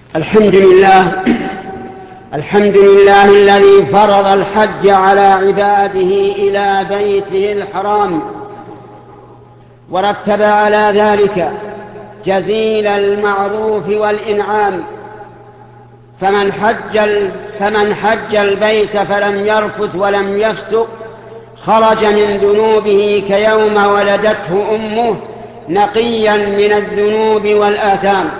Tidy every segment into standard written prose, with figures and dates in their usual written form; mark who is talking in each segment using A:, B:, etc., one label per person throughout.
A: الحمد لله الذي فرض الحج على عباده إلى بيته الحرام، ورتب على ذلك جزيل المعروف والإنعام. فمن حج البيت فلم يرفث ولم يفسق خرج من ذنوبه كيوم ولدته أمه نقيا من الذنوب والآثام.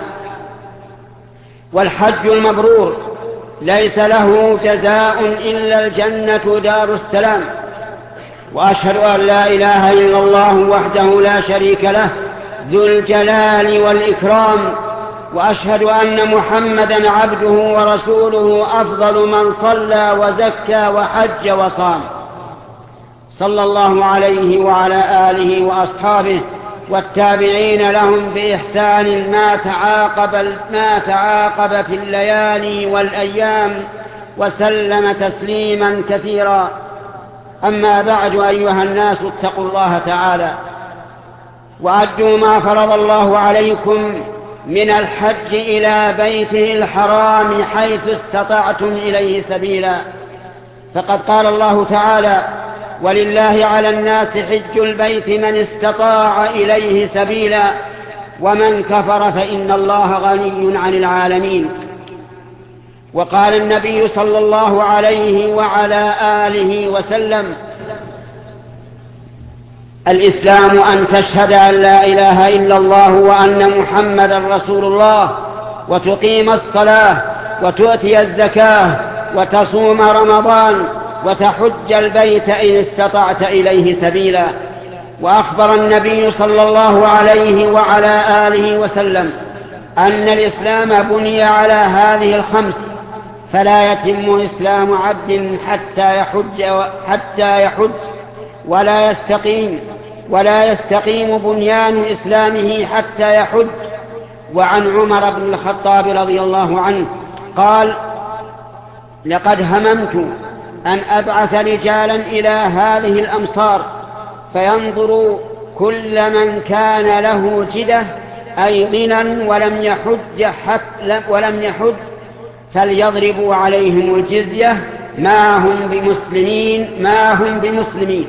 A: والحج المبرور ليس له جزاء إلا الجنة دار السلام. وأشهد أن لا إله إلا الله وحده لا شريك له ذو الجلال والإكرام، وأشهد أن محمدا عبده ورسوله أفضل من صلى وزكى وحج وصام، صلى الله عليه وعلى آله وأصحابه والتابعين لهم بإحسان ما تعاقبت الليالي والأيام، وسلم تسليما كثيرا. أما بعد، أيها الناس، اتقوا الله تعالى وأدوا ما فرض الله عليكم من الحج إلى بيته الحرام حيث استطعتم إليه سبيلا. فقد قال الله تعالى: ولله على الناس حج البيت من استطاع إليه سبيلا ومن كفر فإن الله غني عن العالمين. وقال النبي صلى الله عليه وعلى آله وسلم: الإسلام أن تشهد أن لا إله إلا الله وأن محمدا رسول الله، وتقيم الصلاة، وتؤتي الزكاة، وتصوم رمضان، وتحج البيت إن استطعت إليه سبيلا. وأخبر النبي صلى الله عليه وعلى آله وسلم أن الإسلام بني على هذه الخمس، فلا يتم إسلام عبد حتى يحج ولا يستقيم بنيان إسلامه حتى يحج. وعن عمر بن الخطاب رضي الله عنه قال: لقد هممت أن أبعث رجالا إلى هذه الأمصار فينظروا كل من كان له جدة أي غنى ولم يحج فليضربوا عليهم الجزية ما هم بمسلمين.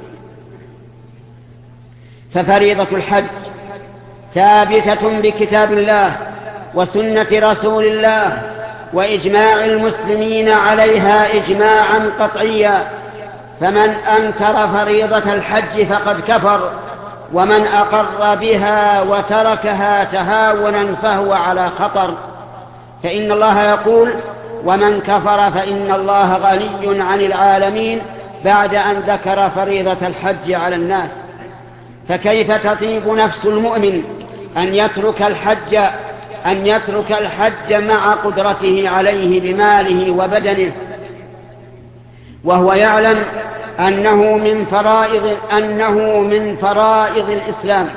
A: ففريضة الحج ثابتة بكتاب الله وسنة رسول الله وإجماع المسلمين عليها إجماعا قطعيا. فمن أنكر فريضة الحج فقد كفر، ومن أقر بها وتركها تهاونا فهو على خطر. فإن الله يقول: ومن كفر فإن الله غني عن العالمين، بعد أن ذكر فريضة الحج على الناس. فكيف تطيب نفس المؤمن أن يترك الحج مع قدرته عليه بماله وبدنه، وهو يعلم أنه من فرائض الإسلام؟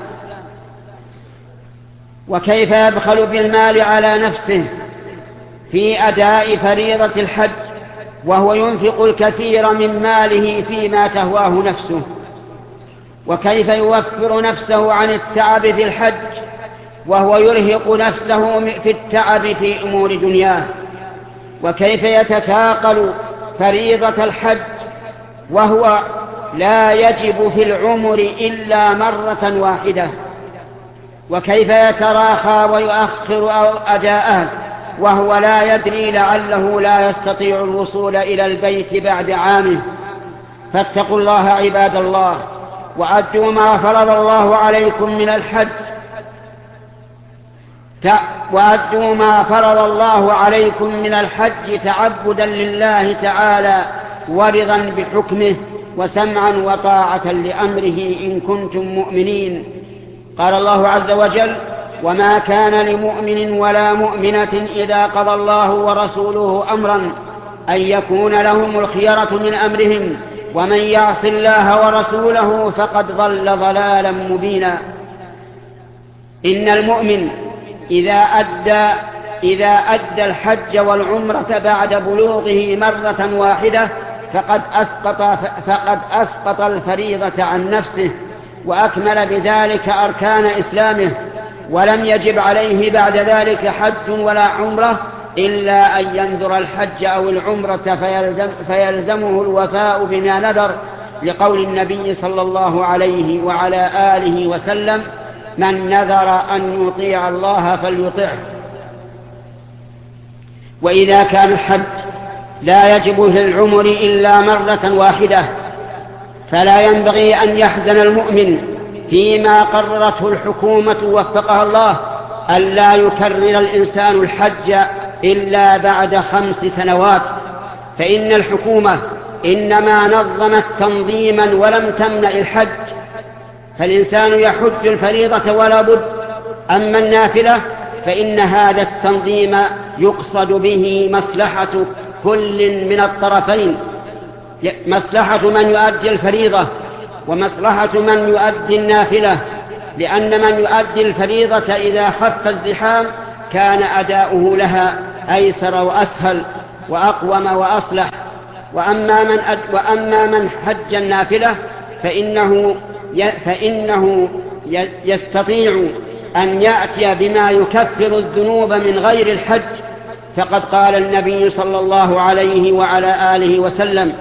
A: وكيف يبخل بالمال على نفسه في أداء فريضة الحج وهو ينفق الكثير من ماله فيما تهواه نفسه؟ وكيف يوفر نفسه عن التعب في الحج وهو يرهق نفسه في التعب في أمور دنياه؟ وكيف يتثاقل فريضة الحج وهو لا يجب في العمر إلا مرة واحدة؟ وكيف يتراخى ويؤخر أداءه وهو لا يدري لعله لا يستطيع الوصول إلى البيت بعد عامه؟ فاتقوا الله عباد الله، وأدوا ما فرض الله عليكم من الحج تعبدا لله تعالى ورضا بحكمه وسمعا وطاعة لأمره إن كنتم مؤمنين. قال الله عز وجل: وما كان لمؤمن ولا مؤمنة إذا قضى الله ورسوله أمرا أن يكون لهم الخيرة من أمرهم ومن يعص الله ورسوله فقد ضل ضلالا مبينا. إن المؤمن إذا أدى الحج والعمرة بعد بلوغه مرة واحدة فقد أسقط الفريضة عن نفسه، وأكمل بذلك أركان إسلامه، ولم يجب عليه بعد ذلك حج ولا عمرة إلا أن ينذر الحج أو العمرة فيلزمه الوفاء بما نذر، لقول النبي صلى الله عليه وعلى آله وسلم: من نذر أن يطيع الله فليطعه. وإذا كان الحج لا يجب في العمر إلا مرة واحدة فلا ينبغي أن يحزن المؤمن فيما قررته الحكومة وفقها الله ألا يكرر الإنسان الحج إلا بعد 5 سنوات، فإن الحكومة إنما نظمت تنظيما ولم تمنع الحج، فالإنسان يحج الفريضة ولا بد. أما النافلة فإن هذا التنظيم يقصد به مصلحة كل من الطرفين، مصلحة من يؤدي الفريضة ومصلحة من يؤدي النافلة، لأن من يؤدي الفريضة إذا خف الزحام كان أداؤه لها أيسر وأسهل وأقوم وأصلح. وأما من حج النافلة فإنه يستطيع أن يأتي بما يكفر الذنوب من غير الحج، فقد قال النبي صلى الله عليه وعلى آله وسلم: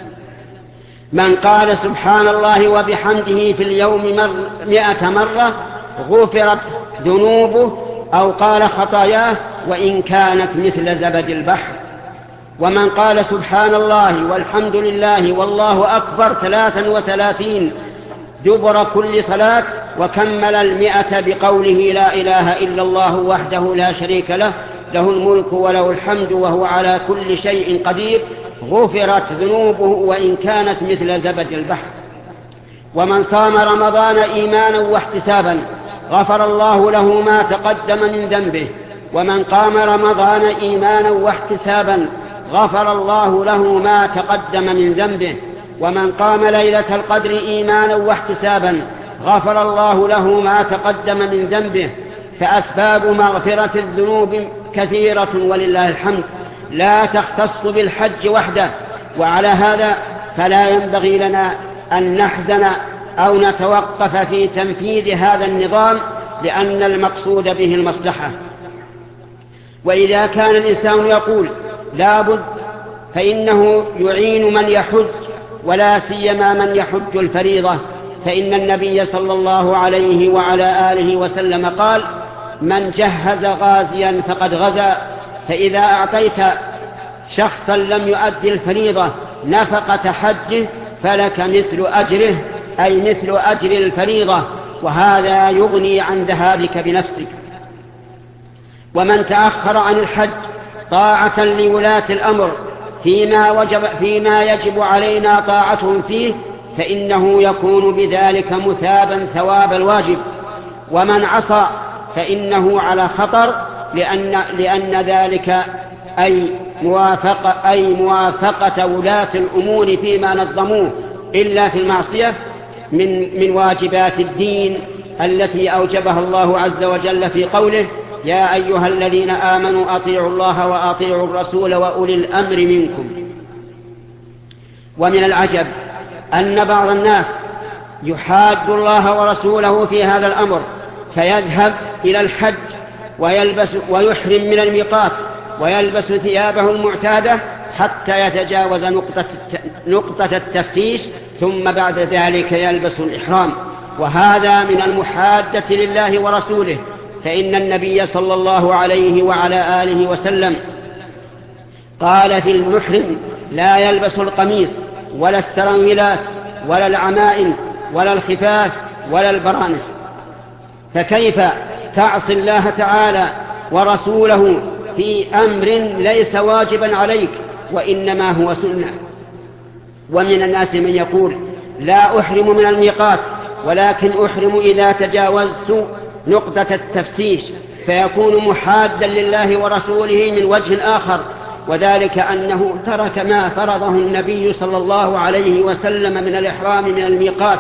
A: من قال سبحان الله وبحمده في اليوم 100 مرة غفرت ذنوبه، أو قال خطاياه وإن كانت مثل زبد البحر. ومن قال سبحان الله والحمد لله والله أكبر 33 دبر كل صلاة وكمل 100 بقوله: لا إله إلا الله وحده لا شريك له، له الملك وله الحمد وهو على كل شيء قدير، غفرت ذنوبه وإن كانت مثل زبد البحر. ومن صام رمضان إيمانا واحتسابا غفر الله له ما تقدم من ذنبه. ومن قام رمضان إيمانا واحتسابا غفر الله له ما تقدم من ذنبه. ومن قام ليلة القدر إيمانا واحتسابا غفر الله له ما تقدم من ذنبه. فأسباب مغفرة الذنوب كثيرة ولله الحمد، لا تختص بالحج وحده. وعلى هذا فلا ينبغي لنا أن نحزن أو نتوقف في تنفيذ هذا النظام، لأن المقصود به المصلحة. وإذا كان الإنسان يقول لا بد، فإنه يعين من يحج، ولا سيما من يحج الفريضة، فإن النبي صلى الله عليه وعلى آله وسلم قال: من جهز غازيا فقد غزا. فإذا أعطيت شخصا لم يؤدي الفريضة نفقة حجه فلك مثل أجره، أي مثل أجر الفريضة، وهذا يغني عن ذهابك بنفسك. ومن تأخر عن الحج طاعة لولاة الأمر فيما يجب علينا طاعتهم فيه فإنه يكون بذلك مثابا ثواب الواجب. ومن عصى فإنه على خطر، لأن ذلك أي موافقة ولاة الأمور فيما نظموه إلا في المعصية من واجبات الدين التي أوجبها الله عز وجل في قوله: يا أيها الذين آمنوا أطيعوا الله وأطيعوا الرسول وأولي الأمر منكم. ومن العجب أن بعض الناس يحاد الله ورسوله في هذا الأمر، فيذهب إلى الحج ويحرم من الميقات ويلبس ثيابه المعتادة حتى يتجاوز نقطة التفتيش، ثم بعد ذلك يلبس الإحرام، وهذا من المحادة لله ورسوله. فإن النبي صلى الله عليه وعلى آله وسلم قال في المحرم: لا يلبس القميص ولا السراويلات ولا العمائم ولا الخفاف ولا البرانس. فكيف تعصي الله تعالى ورسوله في أمر ليس واجبا عليك وإنما هو سنة؟ ومن الناس من يقول: لا أحرم من الميقات ولكن أحرم إذا تجاوزت نقطة التفتيش، فيكون محادا لله ورسوله من وجه آخر، وذلك أنه ترك ما فرضه النبي صلى الله عليه وسلم من الإحرام من الميقات،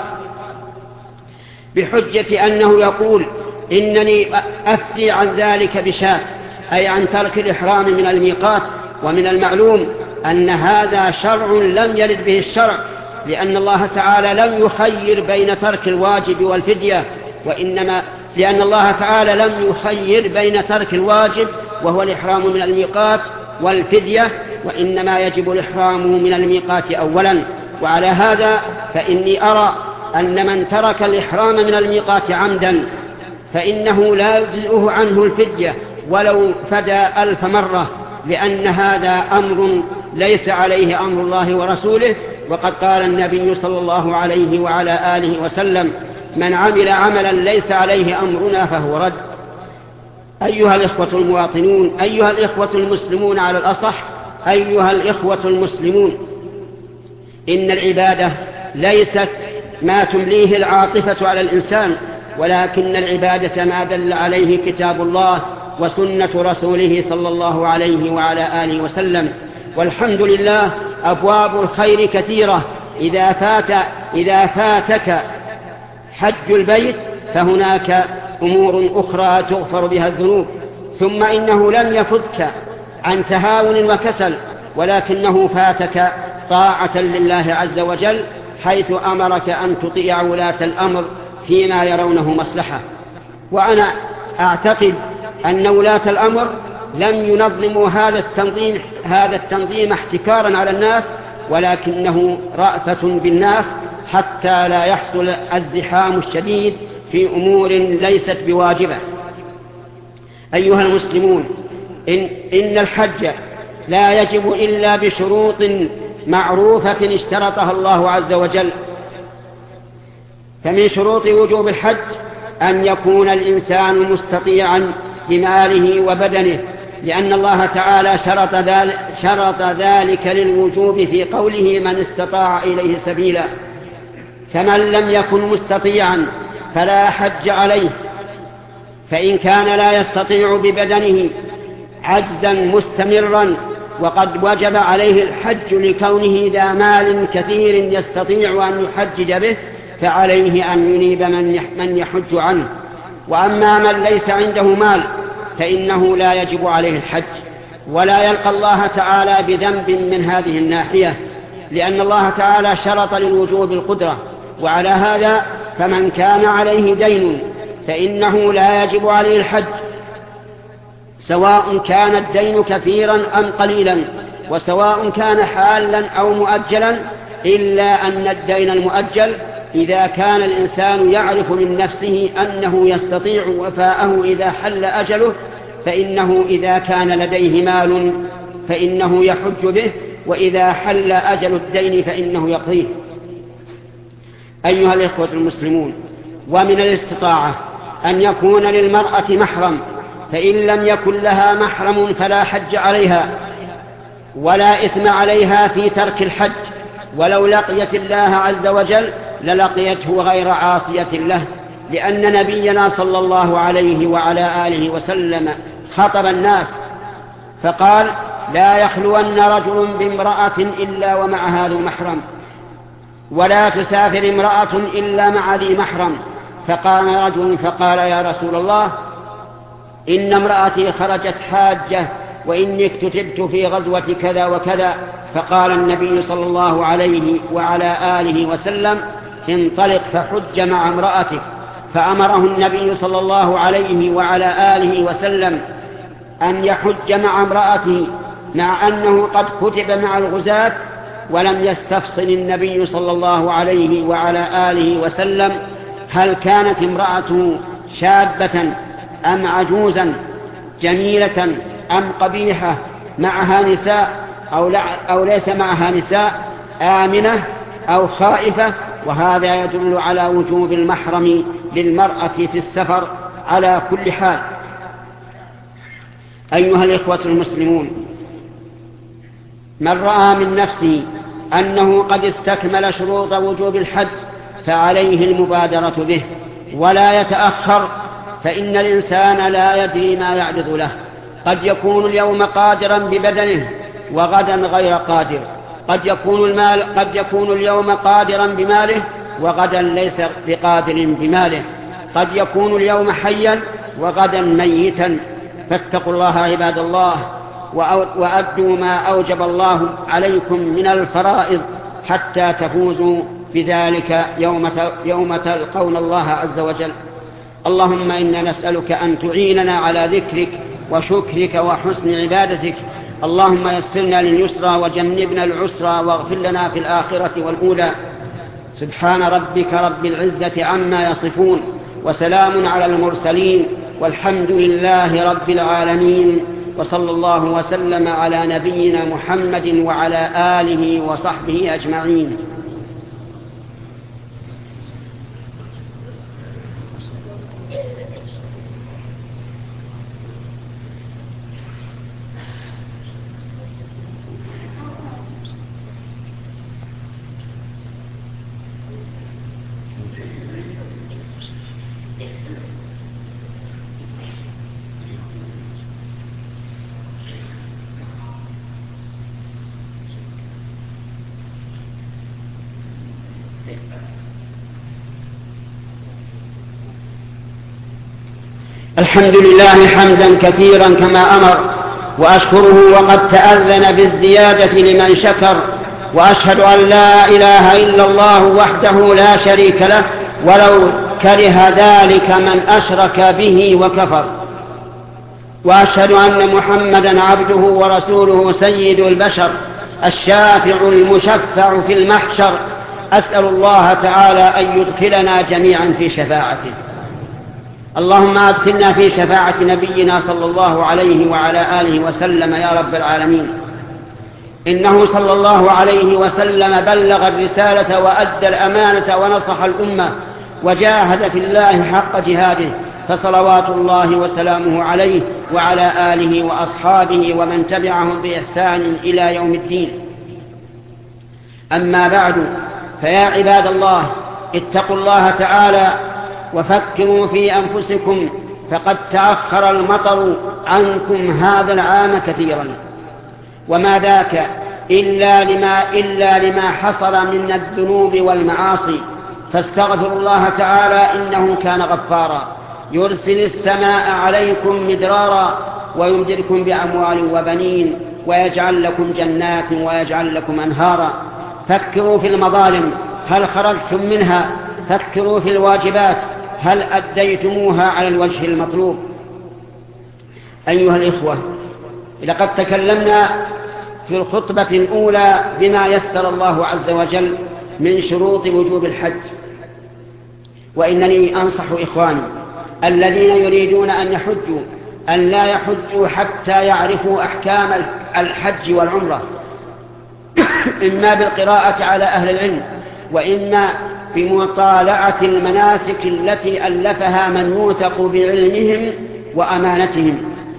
A: بحجة أنه يقول: إنني أفتي عن ذلك بشاة، أي عن ترك الإحرام من الميقات. ومن المعلوم أن هذا شرع لم يرد به الشرع، لأن الله تعالى لم يخير بين ترك الواجب والفدية، لأن الله تعالى لم يخير بين ترك الواجب وهو الإحرام من الميقات والفدية، وإنما يجب الإحرام من الميقات أولا. وعلى هذا فإني أرى أن من ترك الإحرام من الميقات عمدا فإنه لا يجزئه عنه الفدية ولو فدى 1000 مرة، لأن هذا أمر ليس عليه أمر الله ورسوله. وقد قال النبي صلى الله عليه وعلى آله وسلم: من عمل عملا ليس عليه أمرنا فهو رد. أيها الإخوة المواطنون، أيها الإخوة المسلمون على الأصح، أيها الإخوة المسلمون، إن العبادة ليست ما تمليه العاطفة على الإنسان، ولكن العبادة ما دل عليه كتاب الله وسنة رسوله صلى الله عليه وعلى آله وسلم. والحمد لله أبواب الخير كثيرة. إذا فاتك حج البيت فهناك أمور أخرى تغفر بها الذنوب. ثم إنه لم يفتك عن تهاون وكسل، ولكنه فاتك طاعة لله عز وجل، حيث أمرك أن تطيع ولاة الأمر فيما يرونه مصلحة. وأنا أعتقد أن ولاة الأمر لم ينظموا هذا التنظيم احتكارا على الناس، ولكنه رأفة بالناس حتى لا يحصل الزحام الشديد في أمور ليست بواجبة. أيها المسلمون، إن الحج لا يجب إلا بشروط معروفة اشترطها الله عز وجل. فمن شروط وجوب الحج أن يكون الإنسان مستطيعا بماله وبدنه، لأن الله تعالى شرط ذلك للوجوب في قوله: من استطاع إليه سبيلا. فمن لم يكن مستطيعا فلا حج عليه، فإن كان لا يستطيع ببدنه عجزا مستمرا وقد وجب عليه الحج لكونه ذا مال كثير يستطيع أن يحجج به، فعليه أن ينيب من يحج عنه. وأما من ليس عنده مال فإنه لا يجب عليه الحج، ولا يلقى الله تعالى بذنب من هذه الناحية، لأن الله تعالى شرط للوجوب القدرة. وعلى هذا فمن كان عليه دين فإنه لا يجب عليه الحج، سواء كان الدين كثيرا أم قليلا، وسواء كان حالا أو مؤجلا، إلا أن الدين المؤجل إذا كان الإنسان يعرف من نفسه أنه يستطيع وفاءه إذا حل أجله، فإنه إذا كان لديه مال فإنه يحج به، وإذا حل أجل الدين فإنه يقضيه. أيها الإخوة المسلمون، ومن الاستطاعة أن يكون للمرأة محرم، فإن لم يكن لها محرم فلا حج عليها ولا إثم عليها في ترك الحج، ولو لقيت الله عز وجل للقيته غير عاصية له، لأن نبينا صلى الله عليه وعلى آله وسلم خطب الناس فقال: لا يخلون رجل بامرأة إلا ومعها ذو محرم، ولا تسافر امرأة إلا مع ذي محرم. فقام رجل فقال: يا رسول الله، إن امرأتي خرجت حاجة وإني اكتتبت في غزوة كذا وكذا. فقال النبي صلى الله عليه وعلى آله وسلم: انطلق فحج مع امرأتك. فأمره النبي صلى الله عليه وعلى آله وسلم أن يحج مع امرأته، مع أنه قد كتب مع الغزاة، ولم يستفصل النبي صلى الله عليه وعلى آله وسلم هل كانت امرأته شابة أم عجوزا، جميلة أم قبيحة، معها نساء أو ليس معها نساء، آمنة أو خائفة. وهذا يدل على وجوب المحرم للمرأة في السفر على كل حال. أيها الإخوة المسلمون، من رأى من نفسه أنه قد استكمل شروط وجوب الحج فعليه المبادرة به ولا يتأخر، فإن الإنسان لا يدري ما يعرض له. قد يكون اليوم قادرا ببدنه وغدا غير قادر، قد يكون اليوم قادرا بماله وغدا ليس بقادر بماله، قد يكون اليوم حيا وغدا ميتا. فاتقوا الله عباد الله، وأدوا ما أوجب الله عليكم من الفرائض حتى تفوزوا بذلك يوم تلقون الله عز وجل. اللهم إنا نسألك أن تعيننا على ذكرك وشكرك وحسن عبادتك. اللهم يسرنا لليسرى وجنبنا العسرى واغفر لنا في الآخرة والأولى. سبحان ربك رب العزة عما يصفون، وسلام على المرسلين، والحمد لله رب العالمين، وصلى الله وسلم على نبينا محمد وعلى آله وصحبه أجمعين. الحمد لله حمدا كثيرا كما أمر، وأشكره وقد تأذن بالزيادة لمن شكر، وأشهد أن لا إله إلا الله وحده لا شريك له ولو كره ذلك من أشرك به وكفر، وأشهد أن محمدا عبده ورسوله سيد البشر الشافع المشفع في المحشر. أسأل الله تعالى أن يدخلنا جميعا في شفاعته. اللهم أدخلنا في شفاعة نبينا صلى الله عليه وعلى آله وسلم يا رب العالمين. إنه صلى الله عليه وسلم بلغ الرسالة وأدى الأمانة ونصح الأمة وجاهد في الله حق جهاده، فصلوات الله وسلامه عليه وعلى آله وأصحابه ومن تبعهم بإحسان إلى يوم الدين. أما بعد، فيا عباد الله، اتقوا الله تعالى وفكروا في أنفسكم، فقد تأخر المطر عنكم هذا العام كثيرا، وما ذاك إلا لما حصل من الذنوب والمعاصي. فاستغفروا الله تعالى إنه كان غفارا، يرسل السماء عليكم مدرارا ويمددكم بأموال وبنين ويجعل لكم جنات ويجعل لكم أنهارا. فكروا في المظالم، هل خرجتم منها؟ فكروا في الواجبات، هل أديتموها على الوجه المطلوب؟ أيها الإخوة، لقد تكلمنا في الخطبة الأولى بما يسر الله عز وجل من شروط وجوب الحج، وإنني أنصح إخواني الذين يريدون أن يحجوا أن لا يحجوا حتى يعرفوا أحكام الحج والعمرة، إما بالقراءة على أهل العلم، وإما بمطالعة المناسك التي ألفها من يوثق بعلمهم وأمانتهم،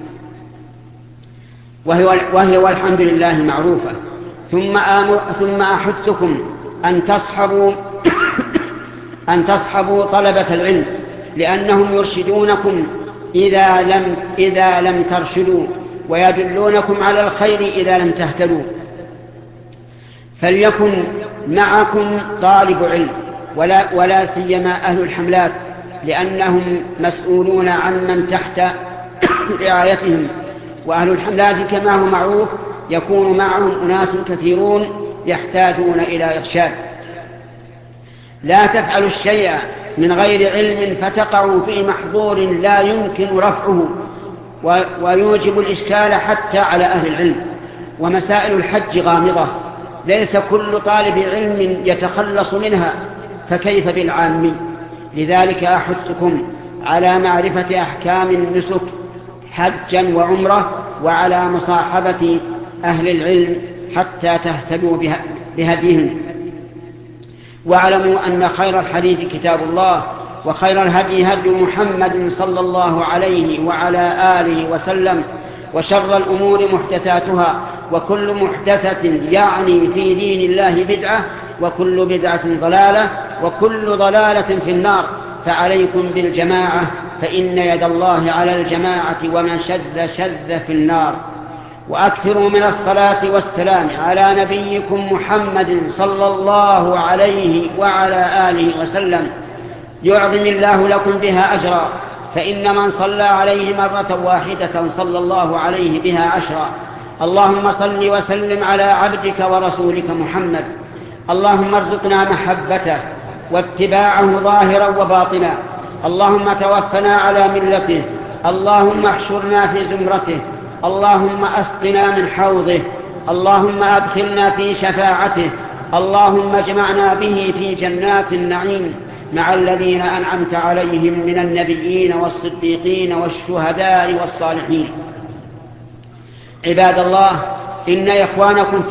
A: وهي والحمد لله معروفة. ثم أحثكم أن تصحبوا طلبة العلم، لأنهم يرشدونكم إذا لم ترشدوا، ويدلونكم على الخير إذا لم تهتدوا. فليكن معكم طالب علم، ولا سيما أهل الحملات، لأنهم مسؤولون عن من تحت رعايتهم. وأهل الحملات كما هو معروف يكون معهم أناس كثيرون يحتاجون إلى إرشاد. لا تفعلوا الشيء من غير علم فتقعوا في محظور لا يمكن رفعه ويوجب الإشكال حتى على أهل العلم. ومسائل الحج غامضة، ليس كل طالب علم يتخلص منها، فكيف بالعامي؟ لذلك أحثكم على معرفة أحكام النسك حجا وعمرة، وعلى مصاحبة أهل العلم حتى تهتدوا بهديهم. واعلموا أن خير الحديث كتاب الله، وخير الهدي هدي محمد صلى الله عليه وعلى آله وسلم، وشر الأمور محدثاتها، وكل محدثة يعني في دين الله بدعة، وكل بدعة ضلالة، وكل ضلالة في النار. فعليكم بالجماعة، فإن يد الله على الجماعة، ومن شذ في النار. وأكثروا من الصلاة والسلام على نبيكم محمد صلى الله عليه وعلى آله وسلم، يعظم الله لكم بها أجرا، فإن من صلى عليه مرة واحدة صلى الله عليه بها عشرا. اللهم صل وسلم على عبدك ورسولك محمد. اللهم ارزقنا محبته واتباعه ظاهرا وباطنا، اللهم توفنا على ملته، اللهم احشرنا في زمرته، اللهم أسقنا من حوضه، اللهم أدخلنا في شفاعته، اللهم اجمعنا به في جنات النعيم مع الذين أنعمت عليهم من النبيين والصديقين والشهداء والصالحين. عباد الله، إن إخوانكم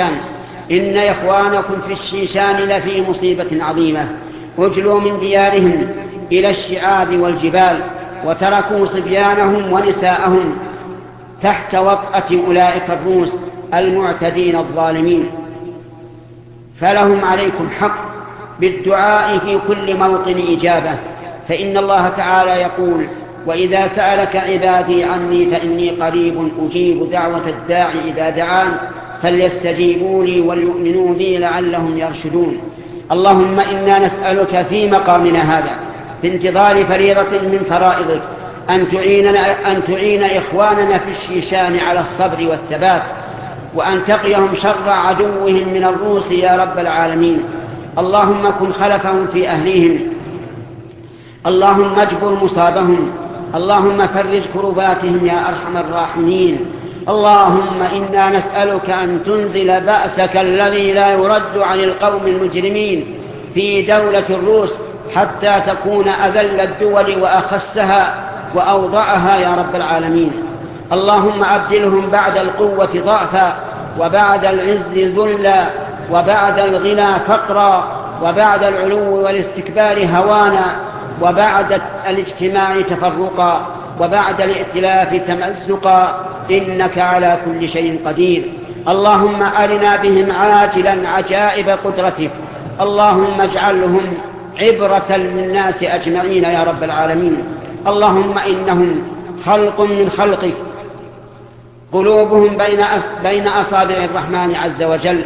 A: في الشيشان لفي مصيبة عظيمة، أجلوا من ديارهم إلى الشعاب والجبال، وتركوا صبيانهم ونساءهم تحت وطأة أولئك الروس المعتدين الظالمين. فلهم عليكم حق بالدعاء في كل موطن إجابة، فإن الله تعالى يقول: وإذا سألك عبادي عني فإني قريب أجيب دعوة الداع إذا دعان فليستجيبوا لي وليؤمنوا بي لعلهم يرشدون. اللهم إنا نسألك في مقامنا هذا في انتظار فريضة من فرائضك أن تعين إخواننا في الشيشان على الصبر والثبات، وأن تقيهم شر عدوهم من الروس يا رب العالمين. اللهم كن خلفهم في أهليهم، اللهم اجبر مصابهم، اللهم فرج كرباتهم يا أرحم الراحمين. اللهم إنا نسألك أن تنزل بأسك الذي لا يرد عن القوم المجرمين في دولة الروس حتى تكون أذل الدول وأخسها وأوضعها يا رب العالمين. اللهم أبدلهم بعد القوة ضعفا، وبعد العز ذلا، وبعد الغنى فقرا، وبعد العلو والاستكبار هوانا، وبعد الاجتماع تفرقا، وبعد الائتلاف تمزقا، إنك على كل شيء قدير. اللهم أرنا بهم عاجلا عجائب قدرتك، اللهم اجعلهم عبرة للناس أجمعين يا رب العالمين. اللهم إنهم خلق من خلقك، قلوبهم بين أصابع الرحمن عز وجل.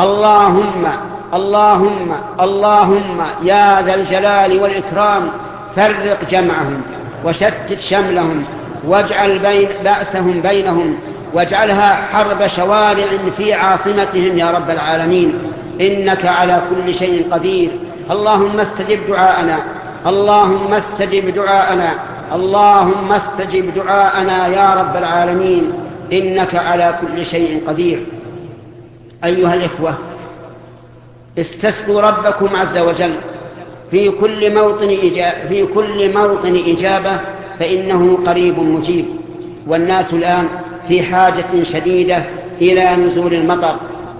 A: اللهم يا ذا الجلال والإكرام فرق جمعهم وشتت شملهم، واجعل بأسهم بينهم، واجعلها حرب شوارع في عاصمتهم يا رب العالمين، إنك على كل شيء قدير. اللهم استجب دعاءنا، اللهم استجب دعاءنا، اللهم استجب دعاءنا يا رب العالمين، إنك على كل شيء قدير. أيها الإخوة، استسقوا ربكم عز وجل في كل موطن إجابة، فإنه قريب مجيب. والناس الآن في حاجة شديدة إلى نزول المطر.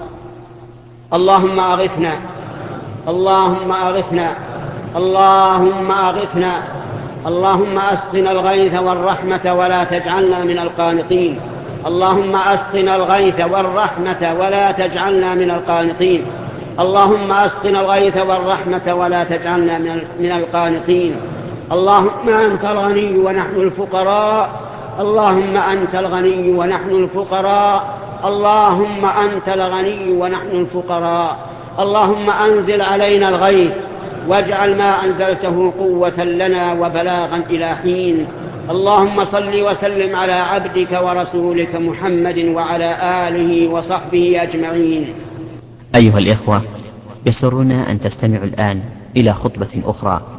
A: اللهم أغثنا، اللهم أغثنا، اللهم أغثنا، اللهم أسقنا الغيث والرحمة ولا تجعلنا من القانطين. اللهم أسقنا الغيث والرحمة ولا تجعلنا من القانطين. اللهم أسقنا الغيث والرحمة ولا تجعلنا من القانطين. اللهم أنت الغني ونحن الفقراء، اللهم أنت الغني ونحن الفقراء، اللهم أنت الغني ونحن الفقراء. اللهم أنزل علينا الغيث واجعل ما أنزلته قوة لنا وبلاغا إلى حين. اللهم صل وسلم على عبدك ورسولك محمد وعلى آله وصحبه أجمعين.
B: أيها الإخوة، يسرنا أن تستمعوا الآن إلى خطبة أخرى